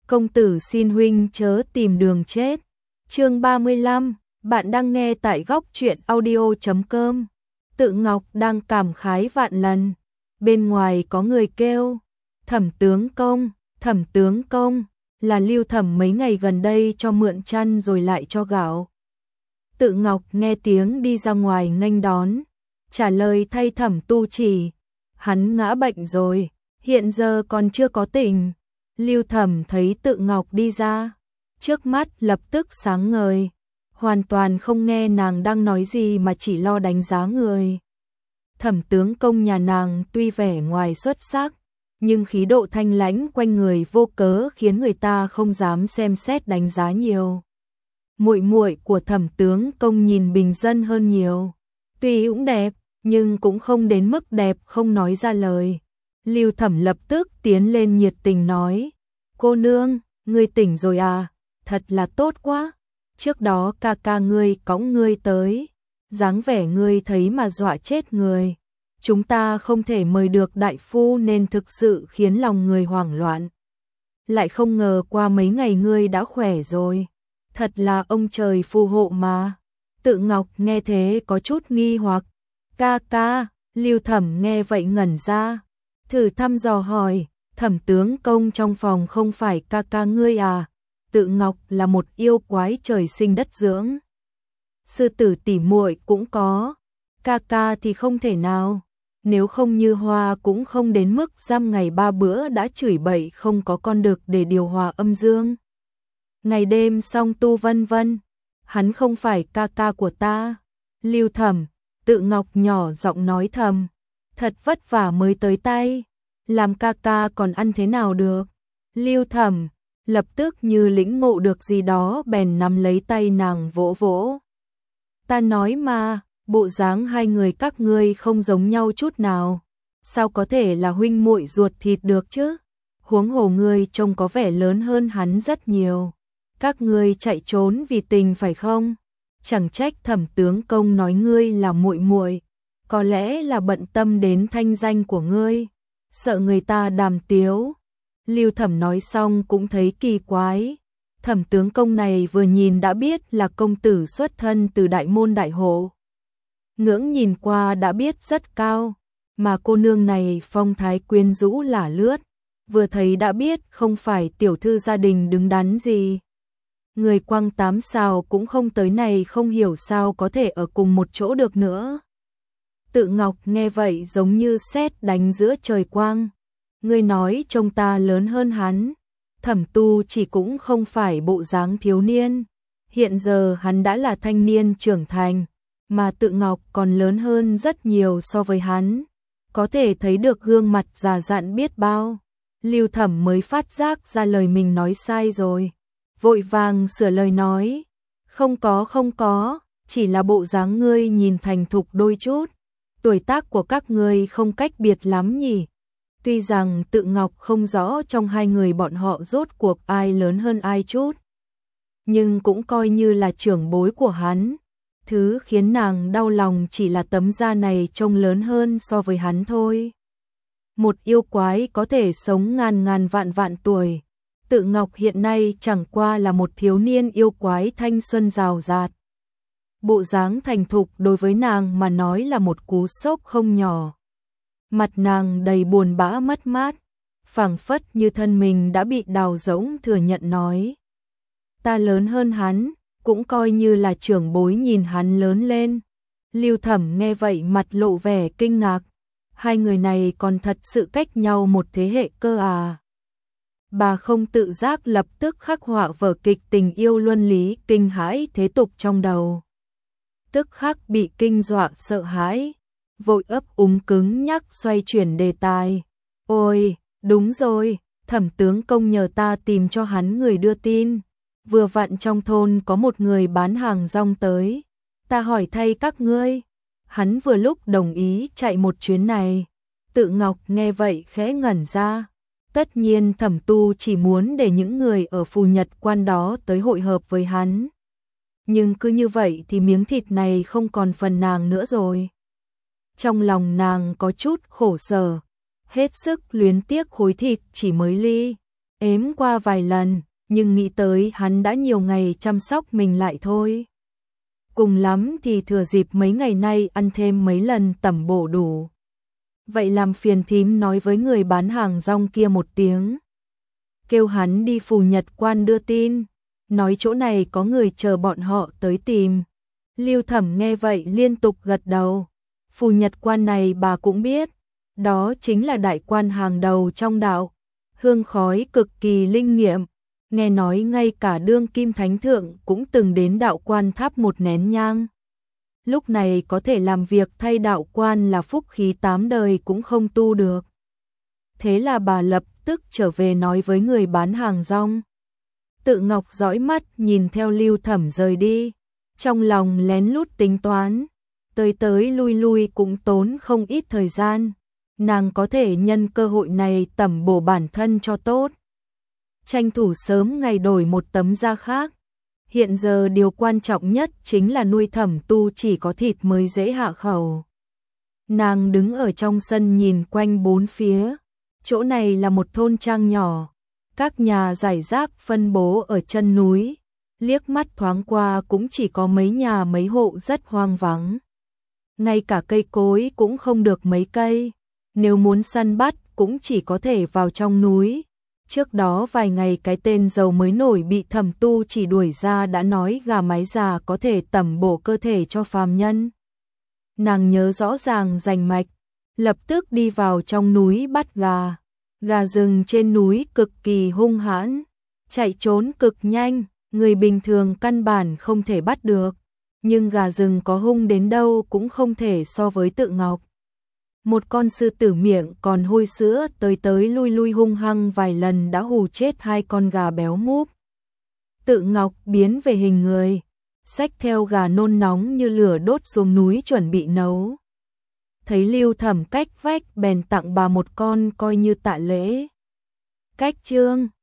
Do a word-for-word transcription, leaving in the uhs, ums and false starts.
công tử xin huynh chớ tìm đường chết. Chương ba mươi lăm, bạn đang nghe tại góc truyện audio chấm com. Tự Ngọc đang cảm khái vạn lần. Bên ngoài có người kêu, Thẩm tướng công, Thẩm tướng công, là Lưu Thẩm mấy ngày gần đây cho mượn chăn rồi lại cho gạo. Tự Ngọc nghe tiếng đi ra ngoài nghênh đón, trả lời thay Thẩm Tu Chỉ, hắn ngã bệnh rồi, hiện giờ còn chưa có tỉnh. Lưu Thẩm thấy Tự Ngọc đi ra, trước mắt lập tức sáng ngời, hoàn toàn không nghe nàng đang nói gì mà chỉ lo đánh giá người. Thẩm tướng công nhà nàng tuy vẻ ngoài xuất sắc, nhưng khí độ thanh lãnh quanh người vô cớ khiến người ta không dám xem xét đánh giá nhiều. Muội muội của Thẩm tướng công nhìn bình dân hơn nhiều, tuy cũng đẹp, nhưng cũng không đến mức đẹp không nói ra lời. Lưu Thẩm lập tức tiến lên nhiệt tình nói, cô nương, ngươi tỉnh rồi à, thật là tốt quá. Trước đó ca ca ngươi cõng ngươi tới, dáng vẻ ngươi thấy mà dọa chết người. Chúng ta không thể mời được đại phu nên thực sự khiến lòng người hoảng loạn. Lại không ngờ qua mấy ngày ngươi đã khỏe rồi. Thật là ông trời phù hộ mà. Tự Ngọc nghe thế có chút nghi hoặc. Ca ca, Lưu Thẩm nghe vậy ngẩn ra. Thử thăm dò hỏi, Thẩm tướng công trong phòng không phải ca ca ngươi à? Tự Ngọc là một yêu quái trời sinh đất dưỡng. Sư tử tỉ muội cũng có, ca ca thì không thể nào. Nếu không Như Hoa cũng không đến mức giam ngày ba bữa đã chửi bậy không có con đực để điều hòa âm dương. Ngày đêm song tu vân vân, hắn không phải ca ca của ta. Lưu Thẩm, Tự Ngọc nhỏ giọng nói thầm, thật vất vả mới tới tay, làm ca ca còn ăn thế nào được. Lưu Thẩm lập tức như lĩnh ngộ được gì đó bèn nắm lấy tay nàng vỗ vỗ. Ta nói mà, bộ dáng hai người các ngươi không giống nhau chút nào, sao có thể là huynh muội ruột thịt được chứ? Huống hồ ngươi trông có vẻ lớn hơn hắn rất nhiều. Các ngươi chạy trốn vì tình phải không? Chẳng trách Thẩm tướng công nói ngươi là muội muội, có lẽ là bận tâm đến thanh danh của ngươi, sợ người ta đàm tiếu. Lưu Thẩm nói xong cũng thấy kỳ quái. Thẩm tướng công này vừa nhìn đã biết là công tử xuất thân từ đại môn đại hộ. Ngưỡng nhìn qua đã biết rất cao, mà cô nương này phong thái quyến rũ lả lướt, vừa thấy đã biết không phải tiểu thư gia đình đứng đắn gì. Người quăng tám sao cũng không tới này không hiểu sao có thể ở cùng một chỗ được nữa. Tự Ngọc nghe vậy giống như sét đánh giữa trời quang. Ngươi nói trông ta lớn hơn hắn. Thẩm Tu Chỉ cũng không phải bộ dáng thiếu niên. Hiện giờ hắn đã là thanh niên trưởng thành, mà Tự Ngọc còn lớn hơn rất nhiều so với hắn. Có thể thấy được gương mặt già dặn biết bao. Lưu Thẩm mới phát giác ra lời mình nói sai rồi. Vội vàng sửa lời nói. Không có không có, chỉ là bộ dáng ngươi nhìn thành thục đôi chút. Tuổi tác của các ngươi không cách biệt lắm nhỉ. Tuy rằng Tự Ngọc không rõ trong hai người bọn họ rốt cuộc ai lớn hơn ai chút, nhưng cũng coi như là trưởng bối của hắn. Thứ khiến nàng đau lòng chỉ là tấm da này trông lớn hơn so với hắn thôi. Một yêu quái có thể sống ngàn ngàn vạn vạn tuổi. Tự Ngọc hiện nay chẳng qua là một thiếu niên yêu quái thanh xuân rào rạt. Bộ dáng thành thục đối với nàng mà nói là một cú sốc không nhỏ. Mặt nàng đầy buồn bã mất mát, phảng phất như thân mình đã bị đào rỗng thừa nhận nói. Ta lớn hơn hắn, cũng coi như là trưởng bối nhìn hắn lớn lên. Lưu Thẩm nghe vậy mặt lộ vẻ kinh ngạc. Hai người này còn thật sự cách nhau một thế hệ cơ à. Bà không tự giác lập tức khắc họa vở kịch tình yêu luân lý kinh hãi thế tục trong đầu. Tức khắc bị kinh dọa sợ hãi. Vội ấp úng cứng nhắc xoay chuyển đề tài. Ôi, đúng rồi, Thẩm tướng công nhờ ta tìm cho hắn người đưa tin. Vừa vặn trong thôn có một người bán hàng rong tới. Ta hỏi thay các ngươi. Hắn vừa lúc đồng ý chạy một chuyến này. Tự Ngọc nghe vậy khẽ ngẩn ra. Tất nhiên Thẩm Tu chỉ muốn để những người ở Phù Nhật Quan đó tới hội hợp với hắn. Nhưng cứ như vậy thì miếng thịt này không còn phần nàng nữa rồi. Trong lòng nàng có chút khổ sở, hết sức luyến tiếc khối thịt chỉ mới ly. ếm qua vài lần, nhưng nghĩ tới hắn đã nhiều ngày chăm sóc mình lại thôi. Cùng lắm thì thừa dịp mấy ngày nay ăn thêm mấy lần tẩm bổ đủ. Vậy làm phiền thím nói với người bán hàng rong kia một tiếng. Kêu hắn đi Phù Nhật Quan đưa tin, nói chỗ này có người chờ bọn họ tới tìm. Lưu Thẩm nghe vậy liên tục gật đầu. Phù Nhật Quan này bà cũng biết, đó chính là đại quan hàng đầu trong đạo, hương khói cực kỳ linh nghiệm. Nghe nói ngay cả đương kim thánh thượng cũng từng đến đạo quan thắp một nén nhang. Lúc này có thể làm việc thay đạo quan là phúc khí tám đời cũng không tu được. Thế là bà lập tức trở về nói với người bán hàng rong. Tự Ngọc dõi mắt nhìn theo Lưu Thẩm rời đi, trong lòng lén lút tính toán, tới tới lui lui cũng tốn không ít thời gian, nàng có thể nhân cơ hội này tẩm bổ bản thân cho tốt. Tranh thủ sớm ngày đổi một tấm da khác. Hiện giờ điều quan trọng nhất chính là nuôi Thẩm Tu chỉ có thịt mới dễ hạ khẩu. Nàng đứng ở trong sân nhìn quanh bốn phía. Chỗ này là một thôn trang nhỏ, các nhà rải rác phân bố ở chân núi, liếc mắt thoáng qua cũng chỉ có mấy nhà mấy hộ rất hoang vắng. Ngay cả cây cối cũng không được mấy cây, nếu muốn săn bắt cũng chỉ có thể vào trong núi. Trước đó vài ngày cái tên giàu mới nổi bị Thẩm Tu chỉ đuổi ra đã nói gà mái già có thể tẩm bổ cơ thể cho phàm nhân. Nàng nhớ rõ ràng rành mạch, lập tức đi vào trong núi bắt gà. Gà rừng trên núi cực kỳ hung hãn, chạy trốn cực nhanh, người bình thường căn bản không thể bắt được, nhưng gà rừng có hung đến đâu cũng không thể so với Tự Ngọc. Một con sư tử miệng còn hôi sữa tới tới lui lui hung hăng vài lần đã hù chết hai con gà béo múp. Tự Ngọc biến về hình người, xách theo gà nôn nóng như lửa đốt xuống núi chuẩn bị nấu. Thấy Lưu Thẩm cách vách bèn tặng bà một con coi như tạ lễ. Cách chương